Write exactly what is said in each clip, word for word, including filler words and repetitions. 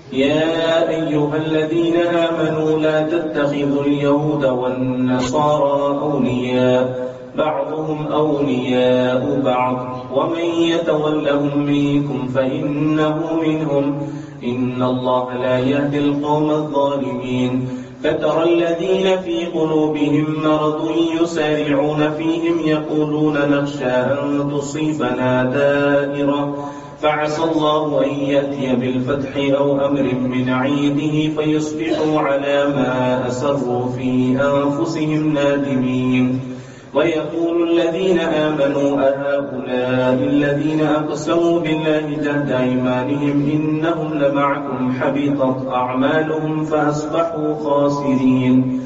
يا أيها الذين آمنوا لا تتخذوا اليهود والنصارى أولياء بعضهم أولياء بعض ومن يتولهم منكم فإنه منهم إن الله لا يهدي القوم الظالمين. فترى الذين في قلوبهم مرض يسارعون فيهم يقولون نخشى أن تصيبنا دائرة فعسى الله أن يأتي بالفتح أو أمر من عنده فيصبحوا على ما أسروا في أنفسهم نادمين. ويقول الذين آمنوا أهؤلاء الذين أقسموا بالله جهد أيمانهم إنهم لمعكم حبطت أعمالهم فأصبحوا خاسرين.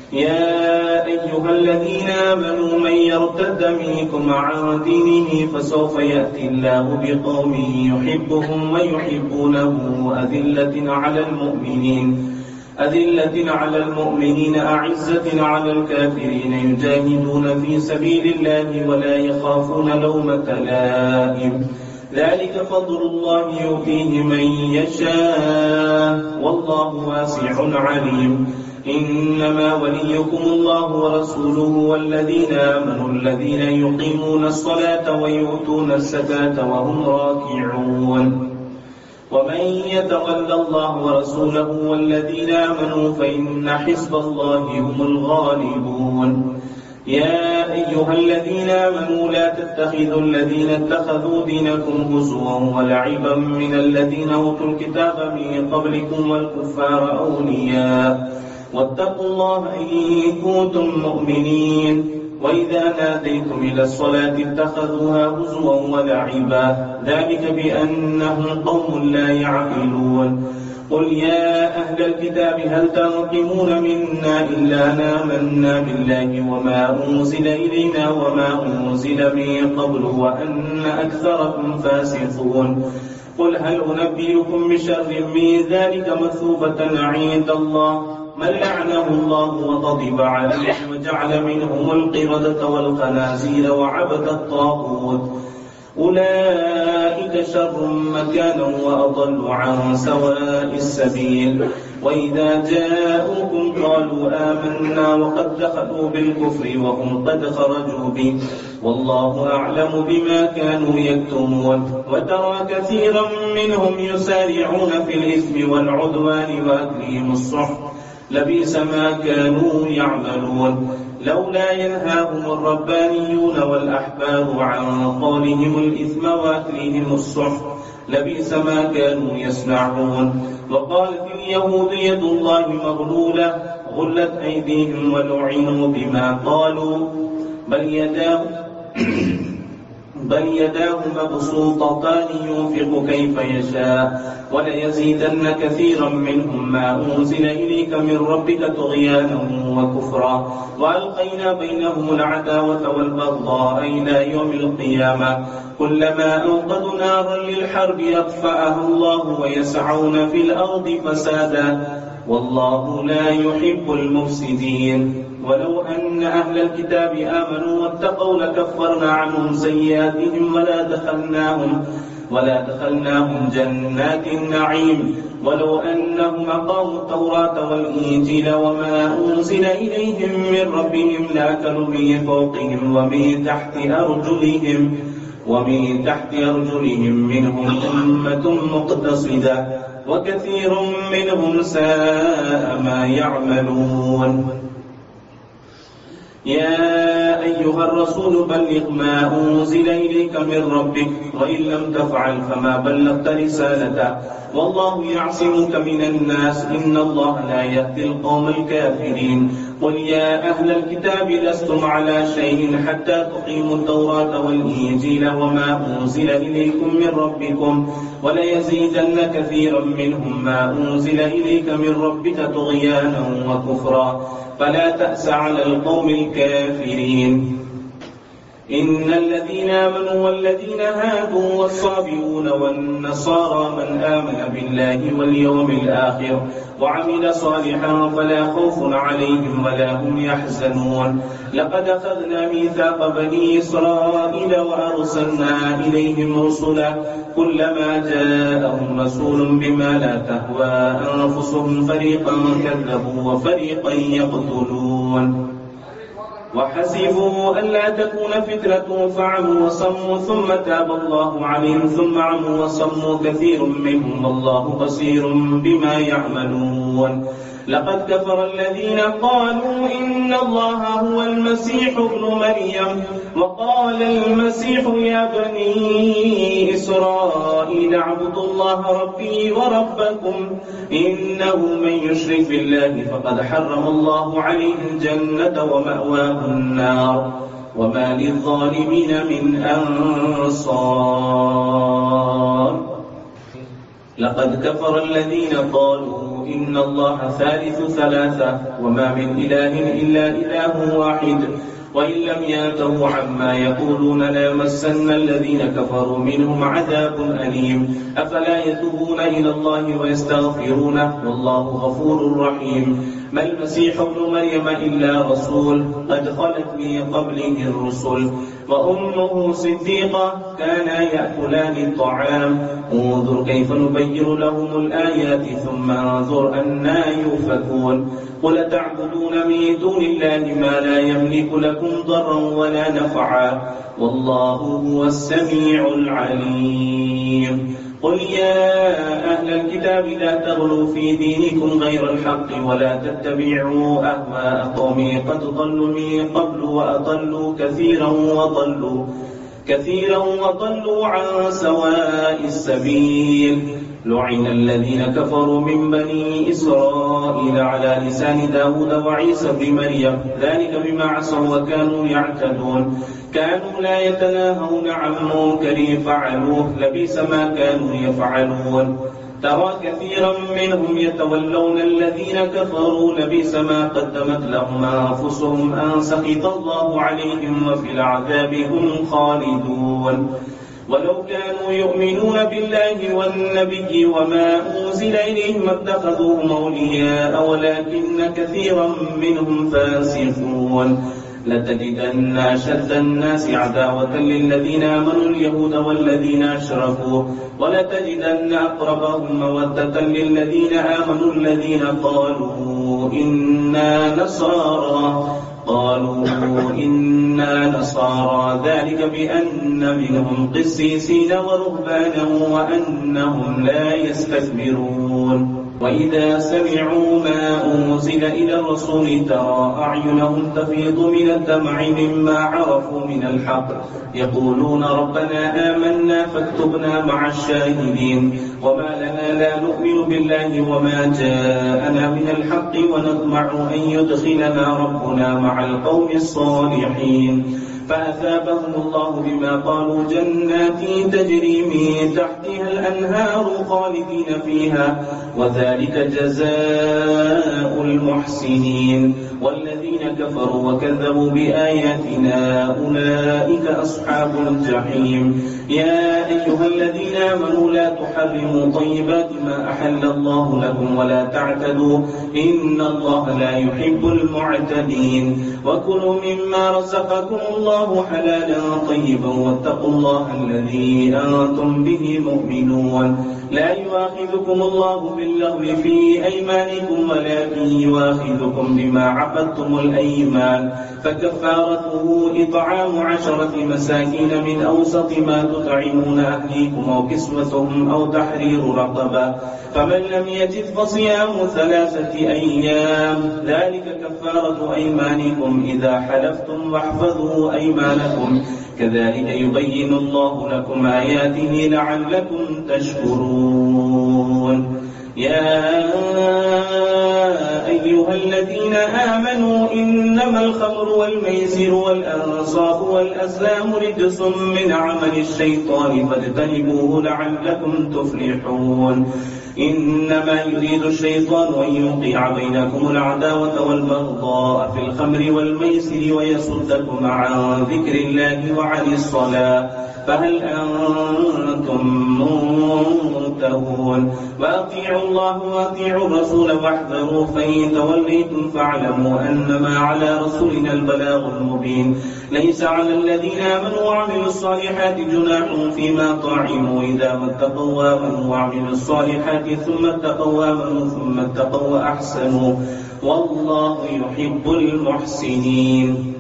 يا أيها الذين آمنوا من يرتد منكم عن دينه فسوف يأتي الله بقوم يحبهم ويحبونه أذلة على المؤمنين أذلة على المؤمنين أعزة على الكافرين يجاهدون في سبيل الله ولا يخافون لومة لائم. ذلك فضل الله يؤتيه من يشاء والله واسع عليم. إنما وليكم الله ورسوله والذين آمنوا الذين يقيمون الصلاة ويؤتون الزكاة وهم راكعون. ومن يتول الله ورسوله والذين آمنوا فإن حزب الله هم الغالبون. يا أيها الذين آمنوا لا تتخذوا الذين اتخذوا دينكم هزوا ولعبا من الذين أوتوا الكتاب من قبلكم والكفار أولياء واتقوا الله إن كنتم مؤمنين. وإذا ناديتم إلى الصلاة اتخذوها هزوا ولعبا ذلك بأنهم قوم لا يعقلون. قل يا أهل الكتاب هل تنقمون منا إلا أن آمنا بالله وما أنزل إلينا وما أنزل من قبل وأن أكثركم فاسقون. قل هل أنبئكم بشر من ذلك مثوبة عند الله من لعنه الله وغضب عليه وجعل منهم القردة والخنازير وعبد الطاغوت أولئك شر مكانا وأضل عن سواء السبيل. وإذا جاءوكم قالوا آمنا وقد دخلوا بالكفر وهم قد خرجوا به والله أعلم بما كانوا يكتمون. وترى كثيرا منهم يسارعون في الإثم والعدوان وأكلهم السحت لبئس ما كانوا يعملون. لولا ينهاهم الربانيون والأحبار عن قولهم الإثم وأكلهم السحت لبئس ما كانوا يصنعون. وقالت اليهود يد الله مغلولة غلت أيديهم ولعنوا بما قالوا بل يداه بل يداه مبسوطتان ينفق كيف يشاء وليزيدن كثيرا منهم ما أنزل إليك من ربك طغيانا وكفرا وألقينا بينهم العداوة والبغضاء إلى يوم القيامة كلما أوقدوا نارا للحرب أطفأها الله ويسعون في الأرض فسادا والله لا يحب المفسدين. ولو أن أهل الكتاب آمنوا واتقوا لكفرنا عنهم سيئاتهم ولا دخلناهم ولا دخلناهم جنات النعيم ولو أنهم أقاموا التوراة والإنجيل وما أنزل إليهم من ربهم لأكلوا من فوقهم ومن تحت أرجلهم ومن تحت أرجلهم منهم أمة مقتصدة وكثير منهم ساء ما يعملون. يا أيها الرسول بلغ ما أنزل إليك من ربك وإن لم تفعل فما بلغت رسالته والله يعصمك من الناس إن الله لا يهدي القوم الكافرين. قل يا أهل الكتاب لستم على شيء حتى تقيموا التوراة والإنجيل وما أنزل إليكم من ربكم وليزيدن كثيرا منهم ما أنزل إليك من ربك طغيانا وكفرا فلا تأس على القوم الكافرين. إن الذين آمنوا والذين هادوا والصابئون والنصارى من آمن بالله واليوم الآخر وعمل صالحا فلا خوف عليهم ولا هم يحزنون لقد أخذنا ميثاق بني إسرائيل وأرسلنا إليهم رسلا كلما جاءهم رسول بما لا تهوى أنفسهم فريقا كذبوا وفريقا يقتلون وحسبوا ألا تكون فتنة فعموا وصموا ثم تاب الله عليهم ثم عموا وصموا كثير منهم والله بصير بما يعملون لقد كفر الذين قالوا إن الله هو المسيح ابن مريم وقال المسيح يا بني إسرائيل اعبدوا الله ربي وربكم إنه من يشرك بالله فقد حرم الله عليه الجنة ومأواه النار وما للظالمين من أنصار لقد كفر الذين قالوا إن الله ثالث ثلاثة وما من إله إلا إله واحد وإن لم ينتهوا عما يقولون ليمسن الذين كفروا منهم عذاب أليم أفلا يتوبون إلى الله ويستغفرونه والله غفور رحيم ما المسيح ابن مريم إلا رسول قد خلت من قبله الرسل وأمه صديقة كانا يأكلان الطعام انظر كيف نبين لهم الآيات ثم انظر أنا يؤفكون قل تعبدون من دون الله ما لا يملك لكم ضرا ولا نفعا والله هو السميع العليم قل يا أهل الكتاب لا تغلوا في دينكم غير الحق ولا تتبعوا أهواء قوم قد ضلوا من قبل وأضلوا كثيرا وضلوا كثيرا وضلوا عن سواء السبيل لعن الذين كفروا من بني إسرائيل على لسان داود وعيسى بن مريم ذلك بما عصوا وكانوا يعتدون كانوا لا يتناهون عن منكر فعلوه لبئس ما كانوا يفعلون ترى كثيرا منهم يتولون الذين كفروا لبئس ما قدمت لهم أنفسهم أن سخط الله عليهم وفي العذاب هم خالدون ولو كانوا يؤمنون بالله والنبي وما أنزل إليهم اتخذوهم أولياء ولكن كثيرا منهم فاسقون لتجدن أشد الناس عداوة للذين آمنوا اليهود والذين أشركوا ولتجدن أقربهم مودة للذين آمنوا الذين قالوا إنا نصارى قالوا إنا نصارى ذلك بأن منهم قسيسين ورهبانا وأنهم لا يستكبرون وإذا سمعوا ما أنزل إلى الرسول ترى أعينهم تفيض من الدمع مما عرفوا من الحق يقولون ربنا آمنا فاكتبنا مع الشاهدين وما لنا لا نؤمن بالله وما جاءنا من الحق ونطمع أن يدخلنا ربنا مع القوم الصالحين فأثابهم الله بما قالوا جنات تجري من تحتها الأنهار خالدين فيها وذلك جزاء المحسنين والذين كفروا وكذبوا بآياتنا أولئك أصحاب الجحيم يا أيها الذين آمنوا لا تحرموا طيبات ما أحل الله لكم ولا تعتدوا إن الله لا يحب المعتدين وكلوا مما رزقكم الله حلالا طيبا واتقوا الله الذي أنتم به مؤمنون لا يؤاخذكم الله باللغو في أيمانكم ولكن يؤاخذكم بما عقدتم الأيمان فكفارته إطعام عشرة مساكين من أوسط ما تطعمون أهليكم أو كسوتهم أو تحرير رقبة فمن لم يجد فصيام ثلاثة أيام ذلك كفارة أيمانكم إذا حلفتم واحفظوا أيمانكم كذلك يبين الله لكم آياته لعلكم تشكرون يا أيها الذين آمنوا إنما الخمر والميسر والأنصاب والأزلام رجس من عمل الشيطان فاجتنبوه لعلكم تفلحون إنما يريد الشيطان أن يوقع بينكم العداوة والبغضاء في الخمر والميسر ويصدكم عن ذكر الله وعن الصلاة فهل أنتم منتهون وأطيعوا الله وأطيعوا الرسول واحذروا فإن توليتم فاعلموا أنما على رسولنا البلاغ المبين ليس على الذين آمنوا وعملوا الصالحات جناح فيما طعموا إذا ما اتقوا وآمنوا وعملوا الصالحات ثم اتقوا وآمنوا ثم اتقوا وأحسنوا والله يحب المحسنين.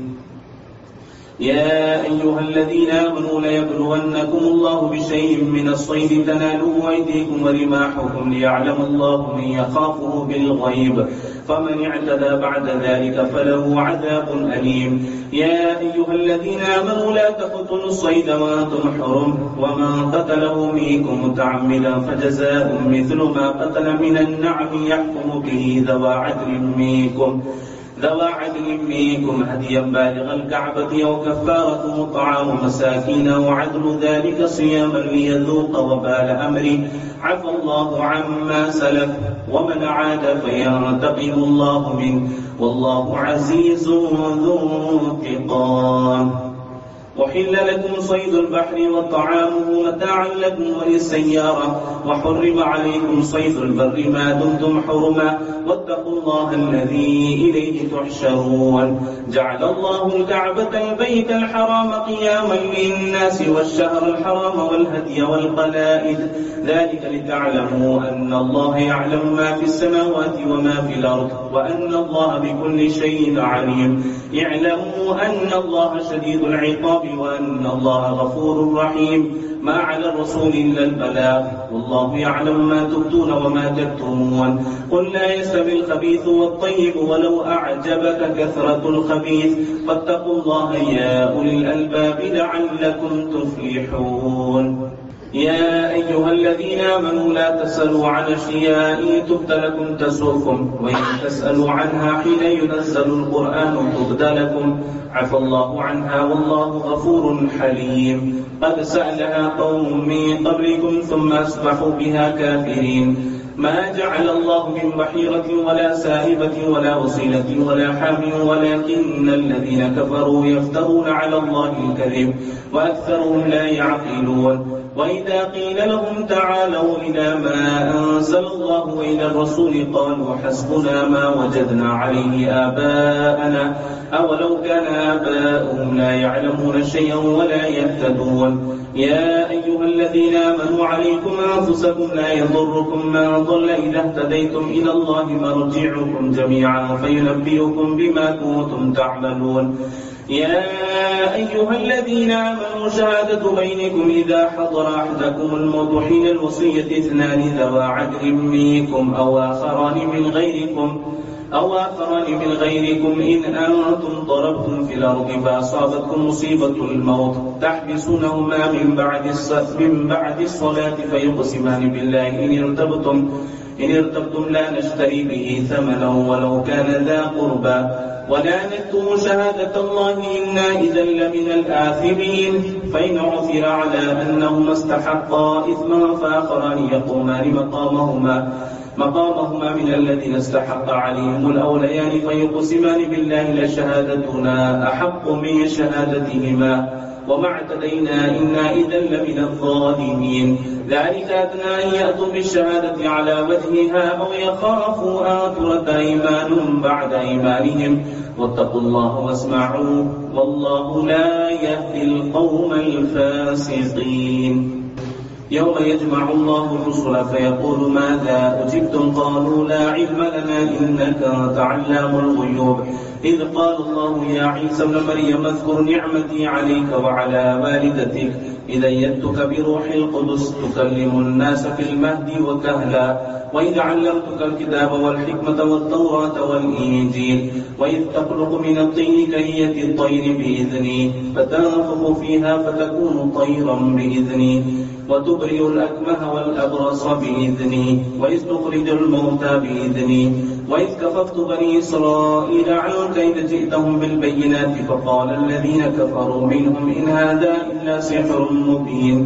يا أيها الذين آمنوا ليبلونكم الله بشيء من الصيد تناله أيديكم ورماحكم ليعلم الله من يخافه بالغيب فمن اعتدى بعد ذلك فله عذاب أليم. يا أيها الذين آمنوا لا تقتلوا الصيد وأنتم حرم ومن قتله منكم متعمدا فجزاء مثل ما قتل من النعم يحكم به ذوى عدل منكم ذوى عدل منكم هديا بالغ الكعبة أو كفارة طعام مساكين أو عدل ذلك صياما ليذوق وبال أمره عفى الله عما سلف ومن عاد فينتقم الله منه والله عزيز ذو انتقام. وحل لكم صيد البحر وطعامه متاعا لكم وللسيارة وحرم عليكم صيد البر ما دمتم حرما واتقوا الله الذي إليه تحشرون. جعل الله الكعبة البيت الحرام قياما للناس والشهر الحرام والهدي والقلائد ذلك لتعلموا أن الله يعلم ما في السماوات وما في الأرض وأن الله بكل شيء عليم. اعلموا أن الله شديد العقاب وأن الله غفور رحيم. ما على الرسول إلا البلاغ والله يعلم ما تبدون وما تكتمون. قل لا يستوي الخبيث والطيب ولو أعجبك كثرة الخبيث فاتقوا الله يا أولي الألباب لعلكم تفلحون. يا أيها الذين آمنوا لا تسألوا عن أشياء تبد لكم تسؤكم وإن تسألوا عنها حين ينزل القرآن تبد لكم عفى الله عنها والله غفور حليم. قد سألها قوم من قبلكم ثم أصبحوا بها كافرين. ما جعل الله من بحيرة ولا سائبة ولا وصيلة ولا حام ولكن الذين كفروا يفترون على الله الكذب وأكثرهم لا يعقلون. وإذا قيل لهم تعالوا إلى ما أنزل الله وإلى الرسول قالوا حسبنا ما وجدنا عليه آباءنا أولو كان آباؤهم لا يعلمون شيئا ولا يهتدون. يا أيها الذين آمنوا عليكم أنفسكم لا يضركم من ضل إذا اهتديتم إلى الله مرجعكم جميعا فينبئكم بما كنتم تعملون. يا أيها الذين آمنوا شهادة بينكم إذا حضر أحدكم الموت حين الوصية اثنان ذوى عدل منكم أو آخران من غيركم أو آخران من غيركم إن أنتم ضربتم في الأرض فأصابتكم مصيبة الموت تحبسونهما من بعد من بعد الصلاة فيقسمان بالله إن ارتبتم إن ارتبتم لا نشتري به ثمنا ولو كان ذا قربى ولا نكتم شهادة الله إنا إذا لمن الآثمين. فإن عثر على أنهما استحقا إثما فآخران يقومان مقامهما مقامهما من الذين استحق عليهم الأوليان فيقسمان بالله لشهادتنا أحق من شهادتهما وما اعتدينا إنا إذا لمن الظالمين. ذلك أدنى أن يأتوا بالشهادة على وجهها أو يخافوا أن ترد أيمان بعد أيمانهم واتقوا الله واسمعوا والله لا يهدي القوم الفاسقين. يوم يجمع الله الرسل فيقول ماذا أجبتم قالوا لا علم لنا إنك أنت علام الغيوب. إذ قال الله يا عيسى ابن مريم اذكر نعمتي عليك وعلى والدتك إذ أيدتك بروح القدس تكلم الناس في المهد وكهلا وإذ علمتك الكتاب والحكمة والتوراة والإنجيل وإذ تخلق من الطين كهيئة الطير بإذني فتنفخ فيها فتكون طيرا بإذني وتبرئ الأكمه والأبرص بإذني وإذ تخرج الموتى بإذني وإذ كففت بني إسرائيل عنك إذ جئتهم بالبينات فقال الذين كفروا منهم إن هذا إلا سحر مبين.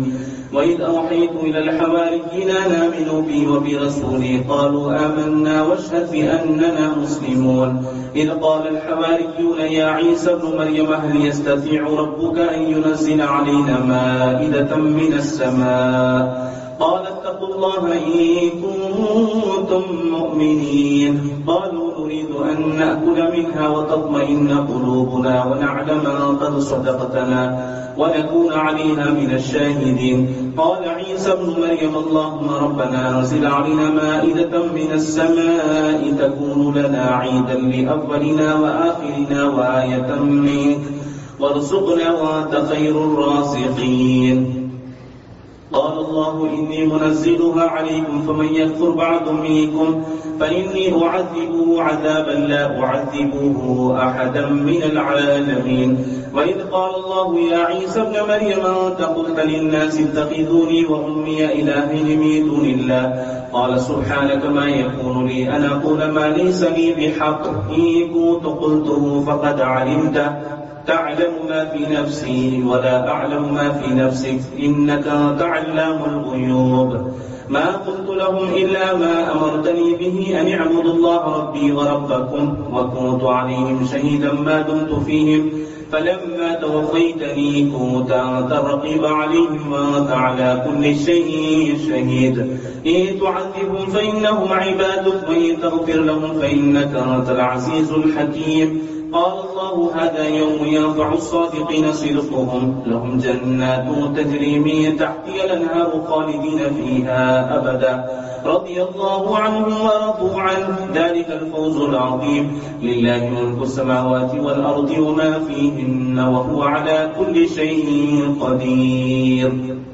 وإذ أوحيت إلى الحواريين أن آمنوا بي وبرسولي قالوا آمنا واشهد بأننا مسلمون. إذ قال الحواريون يا عيسى ابن مريم هل يستطيع ربك أن ينزل علينا مائدة من السماء؟ قال اتقوا الله إن كنتم مؤمنين. قالوا نريد أن نأكل منها وتطمئن قلوبنا ونعلم أن قد صدقتنا ونكون عليها من الشاهدين. قال عيسى ابن مريم اللهم ربنا أنزل علينا مائدة من السماء تكون لنا عيدا لأولنا وآخرنا وآية منك وارزقنا وأنت خير الرازقين. قال الله إني منزلها عليكم فمن يكفر بعد منكم فإني أعذبه عذابا لا أعذبه أحدا من العالمين. وإذ قال الله يا عيسى ابن مريم أنت قلت للناس اتخذوني وأمي إلهين من دون الله قال سبحانك ما يكون لي أن أقول ما ليس لي بحق إن كنت قلته فقد علمته تعلم ما في نفسي ولا أعلم ما في نفسك إنك تعلم الغيوب. ما قلت لهم إلا ما أمرتني به أن اعبدوا الله ربي وربكم وكنت عليهم شهيدا ما دمت فيهم فلما توفيتني كنت أنت الرقيب عليهم وأنت على كل شيء شهيد. إن تعذبهم فإنهم عبادك وإن تغفر لهم فإنك أنت العزيز الحكيم. قال الله هذا يوم ينفع الصادقين صدقهم لهم جنات تجري من تحتها الأنهار خالدين فيها أبدا رضي الله عنهم ورضوا عنه ذلك الفوز العظيم. لله ملك السماوات والأرض وما فيهن وهو على كل شيء قدير.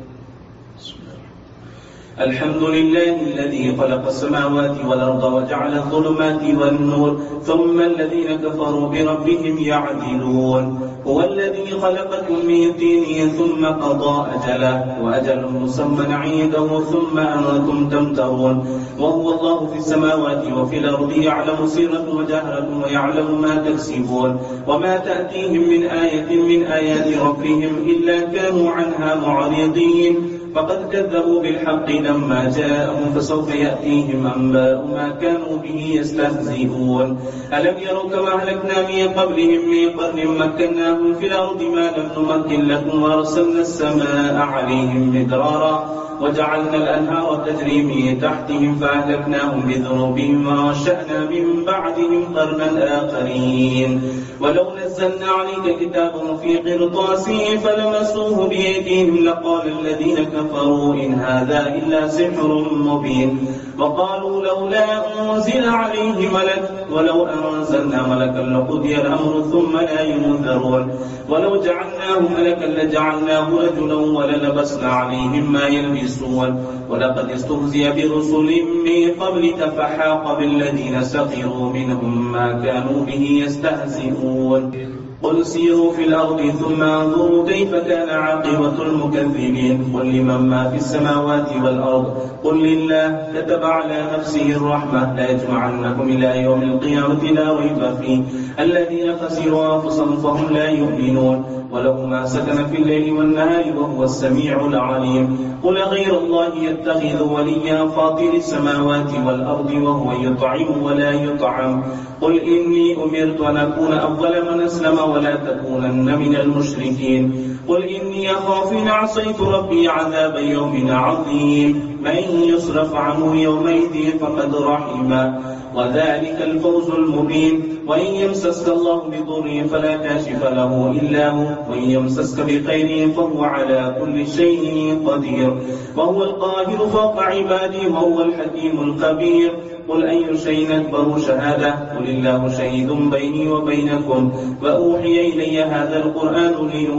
الحمد لله الذي خلق السماوات والأرض وجعل الظلمات والنور ثم الذين كفروا بربهم يعدلون. هو الذي خلقكم من طين ثم قضى أجله وأجل مسمى عنده ثم أنتم تمترون. وهو الله في السماوات وفي الأرض يعلم سركم وجهركم ويعلم ما تكسبون وما تأتيهم من آية من آيات ربهم إلا كانوا عنها معرضين. فقد كذبوا بالحق لما جاءهم فسوف يأتيهم أنباء ما كانوا به يستهزئون. ألم يروا كما أهلكنا من قبلهم من قرن مكناهم في الأرض ما لم نمكن لكم وأرسلنا السماء عليهم مدرارا وجعلنا الأنهار تجري من تحتهم فأهلكناهم بذنوبهم وأنشأنا من بعدهم قرنا آخرين. ولو نزلنا عليك كتابا في قرطاس فلمسوه بأيديهم لقال الذين كفروا إن هذا إلا سحر مبين. وقالوا لولا أنزل عليه ملك ولو أنزلنا ملكا لقضي الأمر ثم لا ينذرون. ولو جعلناه ملكا لجعلناه رجلا وللبسنا عليهم ما يلبسون. ولقد استهزئ برسل من قبلك فحاق بالذين سخروا منهم ما كانوا به يستهزئون. قل سيروا في الأرض ثم انظروا كيف كان عاقبة المكذبين. قل لمن ما في السماوات والأرض قل لله كتب على نفسه الرحمة لا يجمعنكم إلى يوم القيامة لا ريب فيه الذين خسروا أنفسهم فهم لا يؤمنون. وله ما سكن في الليل والنهار وهو السميع العليم. قل غير الله يتخذ وليا فاطر السماوات والأرض وهو يطعم ولا يطعم. قل إني أمرت أن أكون أول من أسلم ولا تكونن من المشركين. قل إني أخاف إن عصيت ربي عذاب يوم عظيم. من يصرف عنه يومئذ فقد رحمه وذلك الفوز المبين. وإن يمسسك الله بضر فلا كاشف له إلا هو وإن يمسسك بخير فهو على كل شيء قدير وهو القاهر فوق عباده وهو الحكيم الخبير. قل أي شيء أكبر شهادة قل الله شهيد بيني وبينكم وأوحي إلي هذا القرآن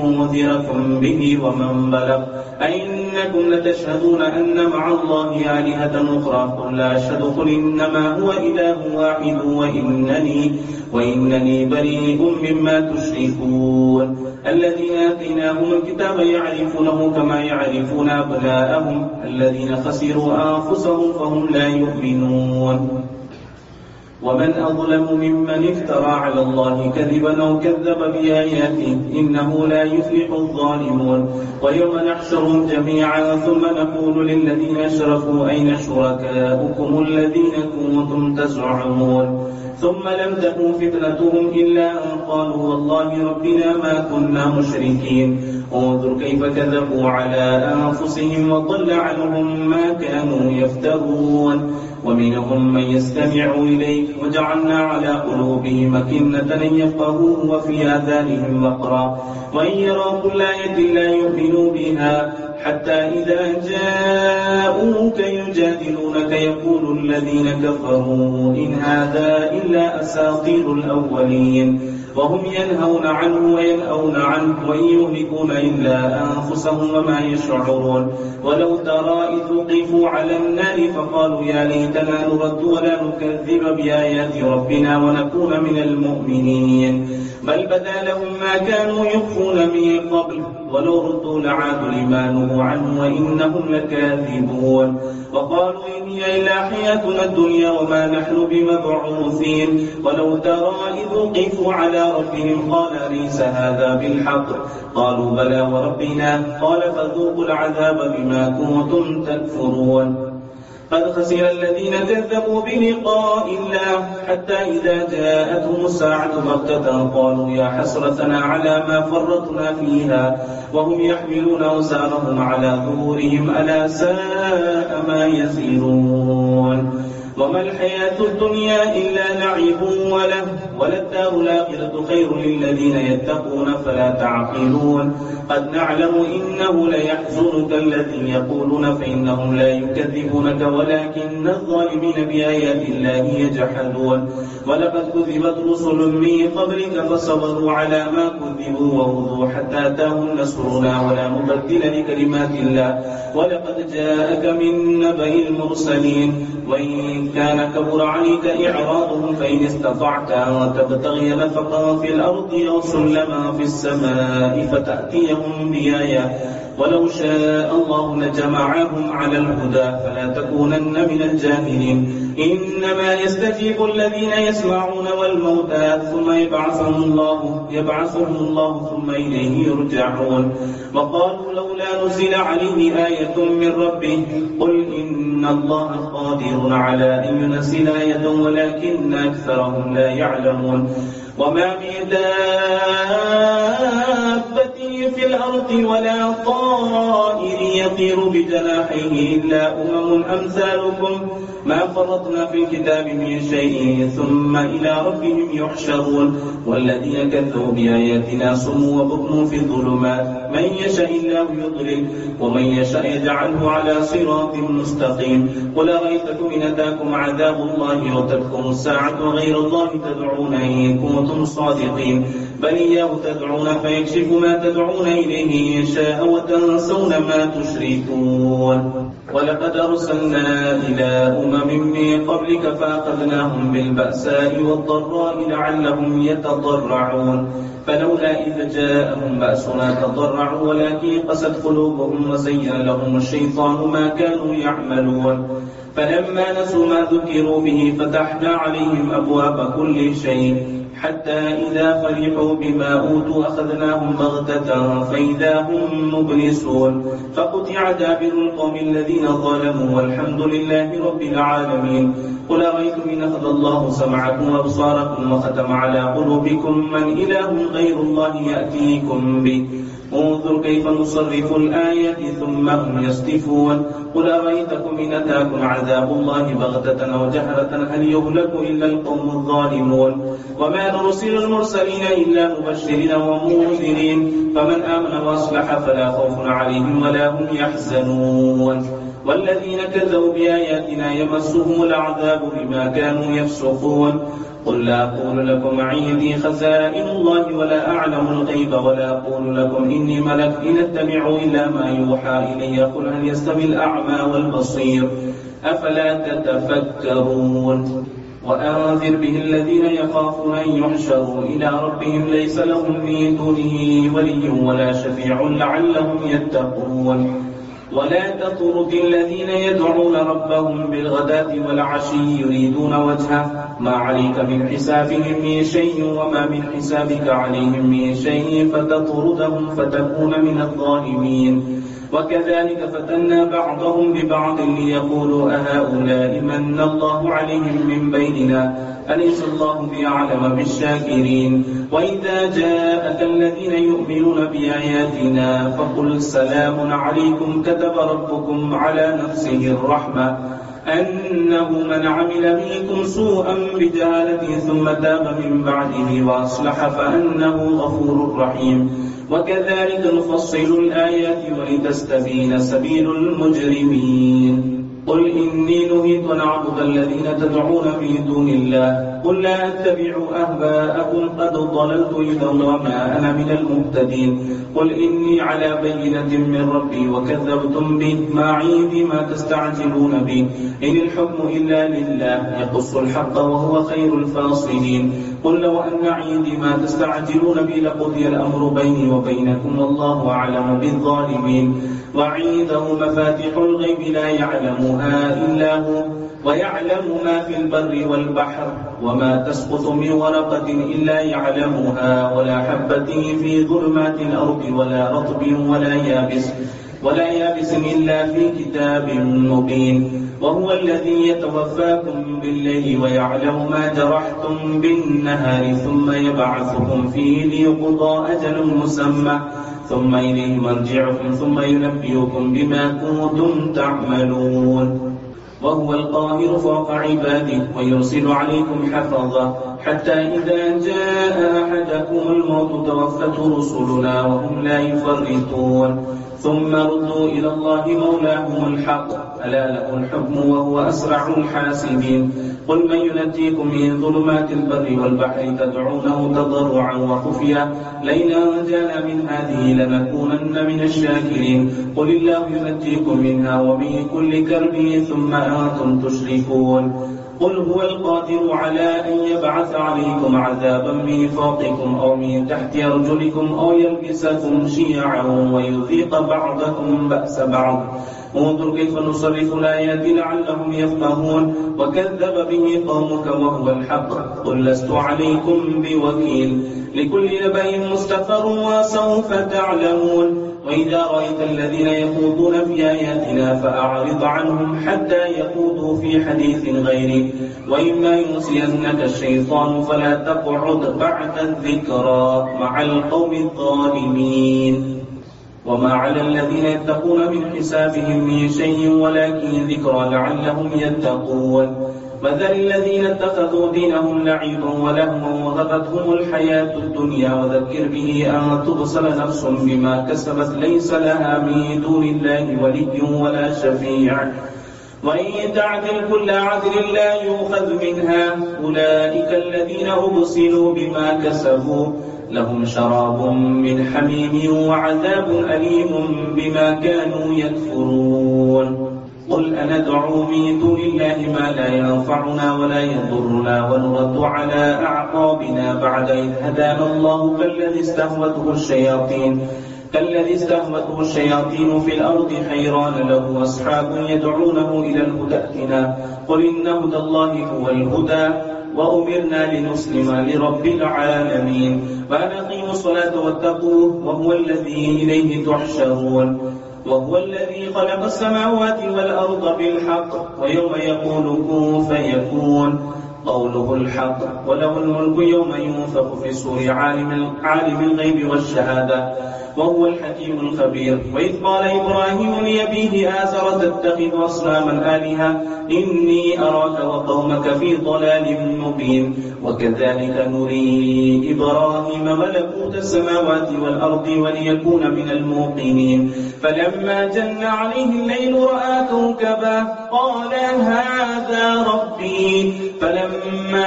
لأنذركم به ومن بلغ أئنكم لتشهدون أن مع الله آلهة أخرى قل لا أشهد قل إنما هو إله واحد وإنني وإنني بريء مما تشركون. الذين آتيناهم الكتاب يعرفونه كما يعرفون أبناءهم الذين خسروا أنفسهم فهم لا يؤمنون. ومن أظلم ممن افترى على الله كذبا أو كذب بآياته إنه لا يفلح الظالمون ويوم نحشرهم جميعا ثم نقول للذين أشركوا أين شركاؤكم الذين كنتم تزعمون ثم لم تكن فتنتهم إلا أن قالوا والله ربنا ما كنا مشركين انظر كيف كذبوا على أنفسهم وضل عنهم ما كانوا يفترون ومنهم من يستمع إليك وجعلنا على قلوبهم أكنة أن يفقهوه وفي آذانهم وقرا وإن يروا كل آية لا يؤمنوا بها حتى إذا جاءوك يجادلونك يقول الذين كفروا إن هذا إلا أساطير الأولين وهم ينهون عنه وينأون عنه وإن يهلكون إلا أنفسهم وما يشعرون ولو ترى إذ وقفوا على النار فقالوا يا ليتنا نرد ولا نكذب بآيات ربنا ونكون من المؤمنين بل بدا لهم ما كانوا يخفون من قبل ولو ردوا لعادوا لما نهوا عنه وإنهم لكاذبون وقالوا إن هي إلا حياتنا الدنيا وما نحن بمبعوثين ولو ترى إذ وقفوا على ربهم قال ليس هذا بالحق قالوا بلى وربنا قال فذوقوا العذاب بما كنتم تكفرون قد خسر الذين كذبوا بلقاء الله حتى إذا جاءتهم الساعة بغتة قالوا يا حسرتنا على ما فرطنا فيها وهم يحملون أوزارهم على ظهورهم ألا ساء ما يزرون وما الحياة الدنيا إلا لعب وله وللدار الآخرة خير للذين يتقون فلا تعقلون قد نعلم إنه ليحزنك الذي يقولون فإنهم لا يكذبونك ولكن الظالمين بآيات الله يجحدون ولقد كذبت رسل من قبلك فصبروا على ما كذبوا وأوذوا حتى أتاهم نصرنا ولا مبدل لكلمات الله ولقد جاءك من نبأ المرسلين وإن كان كبر عليك إعراضهم فإن استطعت أن تبتغي نفقا في الأرض أو سلما في السماء فتأتيهم بآية ولو شاء الله لجمعهم على الهدى فلا تكونن من الجاهلين إنما يستجيب الذين يسمعون والموتى ثم يبعثهم الله يبعثهم الله ثم إليه يرجعون وقالوا لولا نزل عليه آية من ربه قل إن الله قادر على أن ينزل آية ولكن أكثرهم لا يعلمون وما من دابة في الأرض ولا طائر يطير بجناحيه إلا أمم أمثالكم ما فرطنا في الكتاب من شيء ثم إلى ربهم يحشرون والذين كذبوا بآياتنا صم وبكم في الظلمات من يشاء الله يضلل ومن يشاء يجعله على صراط مستقيم قل أرأيتكم إن أتاكم عذاب الله وتلكم الساعة وغير الله تدعون إن كنتم صادقين بل إياه تدعون فيكشف ما تدعون إليه إن شاء وتنسون ما تشركون ولقد أرسلنا إلى أمم من قبلك فأخذناهم بالبأساء والضراء لعلهم يتضرعون فلولا إذ جاءهم بأسنا تضرعوا ولكن قست قلوبهم وزين لهم الشيطان ما كانوا يعملون فلما نسوا ما ذكروا به فتحنا عليهم أبواب كل شيء حتى إذا فرحوا بما أوتوا أخذناهم بغتة فإذا هم مبلسون فقطع دابر القوم الذين ظلموا والحمد لله رب العالمين قل أرأيتم إن أخذ الله سمعكم وأبصاركم وختم على قلوبكم من إله غير الله يأتيكم به انظر كيف نصرف الآيات ثم هم يصدفون قل أرأيتكم إن أتاكم عذاب الله بغتة أو جهرة هل يهلك إلا القوم الظالمون وما نرسل المرسلين إلا مبشرين ومنذرين فمن آمن وأصلح فلا خوف عليهم ولا هم يحزنون والذين كذبوا بآياتنا يمسهم العذاب بما كانوا يفسقون قل لا أقول لكم عندي خزائن الله ولا أعلم الغيب ولا أقول لكم إني ملك إن أتبع إلا ما يوحى إلي قل هل يستوي الأعمى والبصير أفلا تتفكرون وأنذر به الذين يخافون أن يحشروا إلى ربهم ليس لهم من دونه ولي ولا شفيع لعلهم يتقون ولا تطرد الذين يدعون ربهم بالغداة والعشي يريدون وجهه ما عليك من حسابهم من شيء وما من حسابك عليهم من شيء فتطردهم فتكون من الظالمين. وكذلك فتنا بعضهم ببعض ليقولوا أهؤلاء من الله عليهم من بيننا أليس الله بأعلم بالشاكرين. وإذا جاءك الذين يؤمنون بآياتنا فقل سلام عليكم كتب ربكم على نفسه الرحمة أنه من عمل منكم سوءا بجهالة ثم تاب من بعده وأصلح فأنه غفور رحيم. وكذلك نفصل الآيات ولتستبين سبيل المجرمين. قل إني نهيت أن أعبد الذين تدعون من دون الله قل لا أتبع أهواءكم قد ضللت إذا وما أنا من المهتدين. قل إني على بينة من ربي وكذبتم به ما عندي ما تستعجلون به إن الحكم إلا لله يقص الحق وهو خير الفاصلين. قل لو أن عندي ما تستعجلون به لقضي الأمر بيني وبينكم والله أعلم بالظالمين. وعنده مفاتيح الغيب لا يعلمها إلا هو ويعلم ما في البر والبحر وما تسقط من ورقة إلا يعلمها ولا حبة في ظلمات الأرض ولا رطب ولا يابس ولا يابس إلا في كتاب مبين. وهو الذي يتوفاكم بالليل ويعلم ما جرحتم بالنهار ثم يبعثكم فيه ليقضى أجل مسمى ثم إليه مرجعكم ثم ينبئكم بما كنتم تعملون. وهو القاهر فوق عباده ويرسل عليكم حفظا حتى إذا جاء أحدكم الموت توفته رسلنا وهم لا يفرطون ثم ردوا إلى الله مولاهم الحق ألا له الحكم وهو أسرع الحاسبين. قل من ينجيكم من ظلمات البر والبحر تدعونه تضرعا وخفيا لئن أنجانا من هذه لنكونن من الشاكرين. قل الله ينجيكم منها ومن كل كرب ثم أنتم تشركون. قل هو القادر على أن يبعث عليكم عذابا من فوقكم أو من تحت أرجلكم أو يلبسكم شيعا ويذيق بعضكم بأس بعض. انظر كيف نصرف الآيات لعلهم يفقهون. وكذب به قومك وهو الحق قل لست عليكم بوكيل لكل نبأ مستقر وسوف تعلمون. وإذا رأيت الذين يخوضون في آياتنا فأعرض عنهم حتى يخوضوا في حديث غيره وإما ينسينك الشيطان فلا تقعد بعد الذكرى مع القوم الظالمين. وما على الذين يتقون من حسابهم من شيء ولكن ذكرى لعلهم يتقون. وذل الذين اتخذوا دينهم لعبا ولهوا وغرتهم الحياة الدنيا وذكر به أن تبصل نفس بما كسبت ليس لها من دون الله ولي ولا شفيع وإن تعدل كل عدل لا يؤخذ منها أولئك الذين أبصلوا بما كسبوا لهم شراب من حميم وعذاب أليم بما كانوا يكفرون. قل أندعو من دون الله ما لا ينفعنا ولا يضرنا ونرد على أعقابنا بعد إذ هدانا الله كالذي استهوته الشياطين كالذي استهوته الشياطين في الأرض حيران له أصحاب يدعونه إلى الهدى ائتنا قل إن هدى الله هو الهدى وأمرنا لنسلم لرب العالمين وأن أقيموا الصلاة واتقوه وهو الذي إليه تحشرون. وهو الذي خلق السماوات والأرض بالحق ويوم يقول كن فيكون قوله الحق وله الملك يوم ينفخ في الصور عالم, عالم الغيب والشهادة وهو الحكيم الخبير. وإذ قال إبراهيم لأبيه آزر تتخذ أصناما آلهة إني أراك وقومك في ضلال مبين. وكذلك نري إبراهيم ملكوت السماوات والأرض وليكون من الموقنين. فلما جن عليه الليل رأى كوكبا قال هذا ربي فلما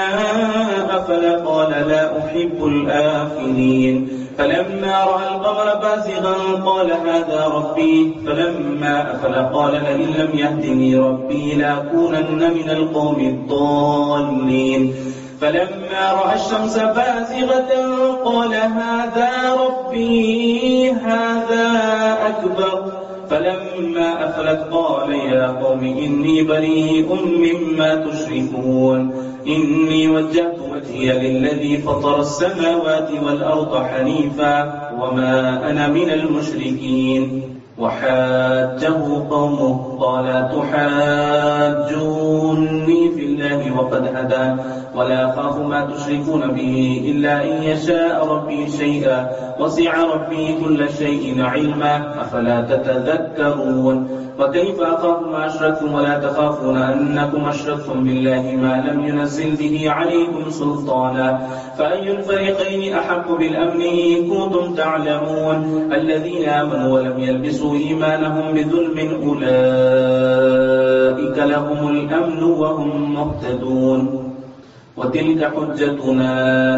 أفل قال لا أحب الآفلين. فلما رأى القمر بازغا قال هذا ربي فلما أفل قال لئن لم يهدني ربي لأكونن من القوم الضالين. فلما رأى الشمس بازغة قال هذا ربي هذا أكبر فلما أفلت قال يا قوم إني بريء مما تشركون إني وجهت وجهي للذي فطر السماوات والأرض حنيفا وما أنا من المشركين. وحاجه قومه قال تحاجوني في الله وقد هدان ولا أخاف ما تشركون به إلا إن يشاء ربي شيئا وسع ربي كل شيء علما أفلا تتذكرون. وكيف أخاف ما أشركتم ولا تخافون أنكم أشركتم بالله ما لم ينزل به عليكم سلطانا فأي الفريقين أحق بالأمن إن كنتم تعلمون. الذين آمنوا ولم يلبسوا إيمانهم بظلم أولئك لهم الأمن وهم مهتدون. وتلك حجتنا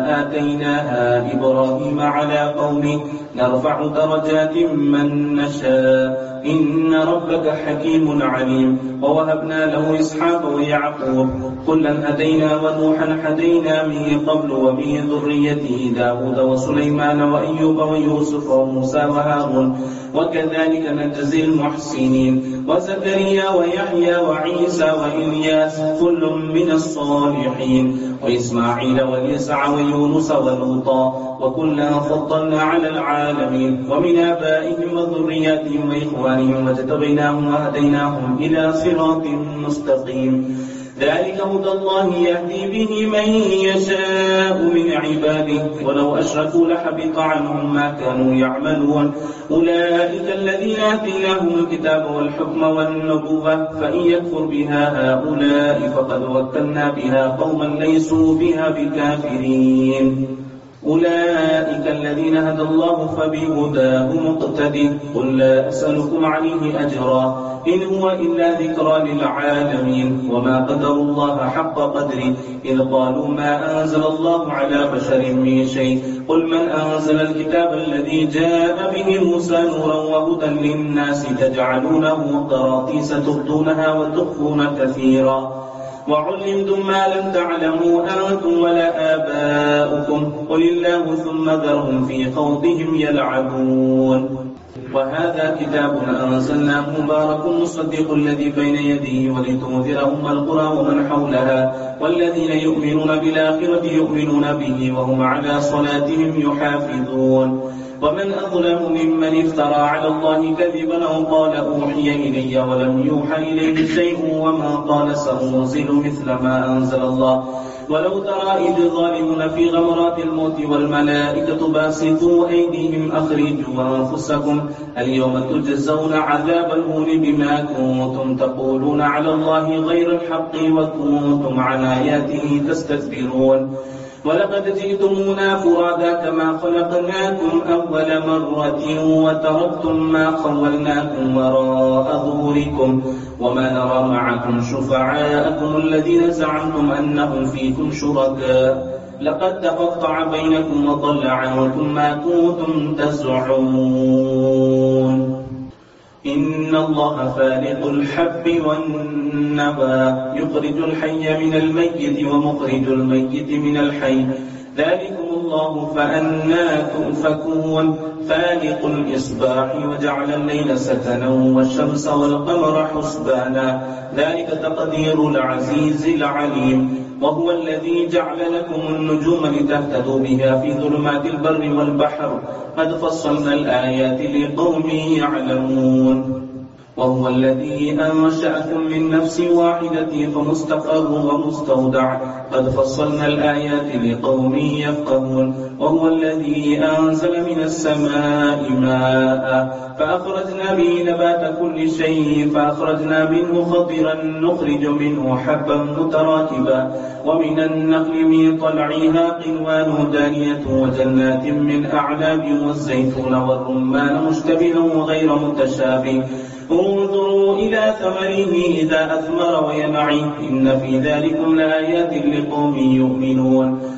آتيناها إبراهيم على قومه نرفع درجات من نشاء إن ربك حكيم عليم. ووهبنا له إسحاق ويعقوب كلا هدينا ونوحا هدينا من قبل ومن ذريته داود وسليمان وأيوب ويوسف وموسى وهارون وكذلك نجزي المحسنين. وزكريا ويحيى وعيسى وإلياس كل من الصالحين وإسماعيل واليسع ويونس ولوطا وكلا فضلنا على العالمين. ومن آبائهم وذرياتهم وإخوانهم واجتبيناهم وهديناهم إلى صراط مستقيم. ذلك هدى الله يهدي به من يشاء من عباده ولو أشركوا لحبط عنهم ما كانوا يعملون. أولئك الذين آتيناهم الكتاب والحكم والنبوة فإن يكفر بها هؤلاء فقد وكلنا بها قوما ليسوا بها بكافرين. أولئك الذين هدى الله فبهداه مقتدي قل لا أسألكم عليه أجرا إن هو إلا ذكرى للعالمين. وما قدروا الله حق قدره إذ قالوا ما أنزل الله على بشر من شيء قل من أنزل الكتاب الذي جاء به موسى نورا وهدى للناس تجعلونه قراطيس تبدونها وتخفون كثيرا وعلمتم ما لم تعلموا أنتم ولا آباؤكم قل الله ثم ذرهم في خوضهم يلعبون. وهذا كتاب أنزلناه مبارك مصدق الذي بين يديه ولتنذر أم القرى ومن حولها والذين يؤمنون بالآخرة يؤمنون به وهم على صلاتهم يحافظون. ومن أظلم ممن افترى على الله كذبا أو قال أوحي إلي ولم يوحى إليه شيء وما قال سأنزل مثل ما أنزل الله. ولو ترى إذ الظالمون في غمرات الموت والملائكة باسطوا أيديهم أخرجوا أنفسكم اليوم تجزون عذاب الهون بما كنتم تقولون على الله غير الحق وكنتم عن آياته تستكبرون. ولقد جئتمونا فرادا كما خلقناكم أول مرة وتركتم ما خولناكم وراء ظهوركم وما نرى معكم شفعاءكم الذين زعمتم أنهم فيكم شركاء لقد تقطع بينكم وضل عنكم ما كنتم تزعمون. إن الله فالق الحب والنوى يخرج الحي من الميت ومخرج الميت من الحي ذلكم الله فأنى تؤفكون. فالق الإصباح وجعل الليل سكنا والشمس والقمر حسبانا ذلك تقدير العزيز العليم. وهو الذي جعل لكم النجوم لتهتدوا بها في ظلمات البر والبحر قد فصلنا الآيات لقوم يعلمون. وهو الذي أنشأكم من نفس واحدة فمستقر ومستودع قد فصلنا الآيات لقوم يفقهون. وهو الذي أنزل من السماء ماء فأخرجنا به نبات كل شيء فأخرجنا منه خضرا نخرج منه حبا متراكبا ومن النخل من طلعها قنوان دانية وجنات من أعناب والزيتون والرمان مشتبها وغير متشابه انظروا إلى ثمره إذا أثمر وينعي إن في ذلكم لآيات لقوم يؤمنون.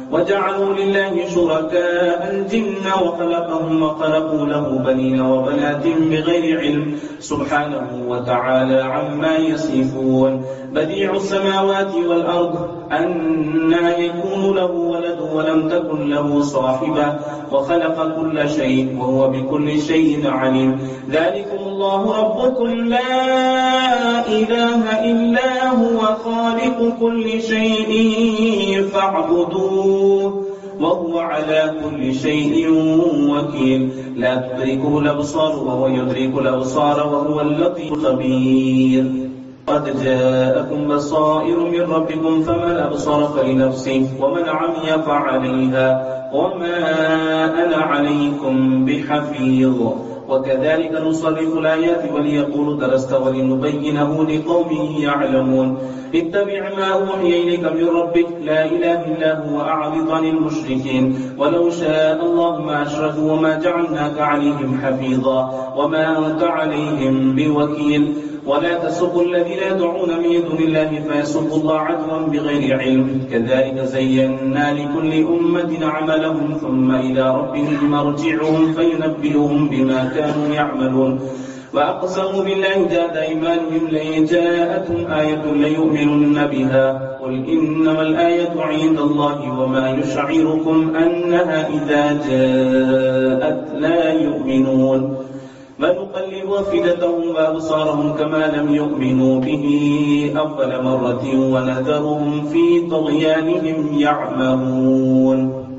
وجعلوا لله شركاء الجن وخلقهم وخلقوا له بنين وبنات بغير علم سبحانه وتعالى عما يصفون. بديع السماوات والأرض أنى يكون له ولد ولم تكن له صاحبة وخلق كل شيء وهو بكل شيء عليم. ذلكم الله ربكم لا إله إلا هو خالق كل شيء فاعبدوه وهو على كل شيء وكيل. لا تدركه الأبصار وهو يدرك الأبصار وهو اللطيف الخبير. قد جاءكم بصائر من ربكم فمن أبصر فلنفسه ومن عمي فعليها وما أنا عليكم بحفيظ. وكذلك نصرف الآيات وليقولوا درست ولنبينه لقوم يعلمون. اتبع ما أوحي إليك من ربك لا إله إلا هو أعرض عن المشركين. ولو شاء الله ما أشركوا وما جعلناك عليهم حفيظا وما أنت عليهم بوكيل. ولا تسبوا الذين يدعون من دون الله فيسبوا الله عدوا بغير علم. كذلك زينا لكل أمة عملهم ثم إلى ربهم مرجعهم فينبئهم بما كانوا يعملون. وأقسموا بالله جهد أيمانهم لئن جاءتهم آية ليؤمنن بها قل إنما الآية عند الله وما يشعركم أنها إذا جاءت لا يؤمنون. ونقلب أفئدتهم وأبصارهم كما لم يؤمنوا به أول مرة ونذرهم في طغيانهم يعمهون.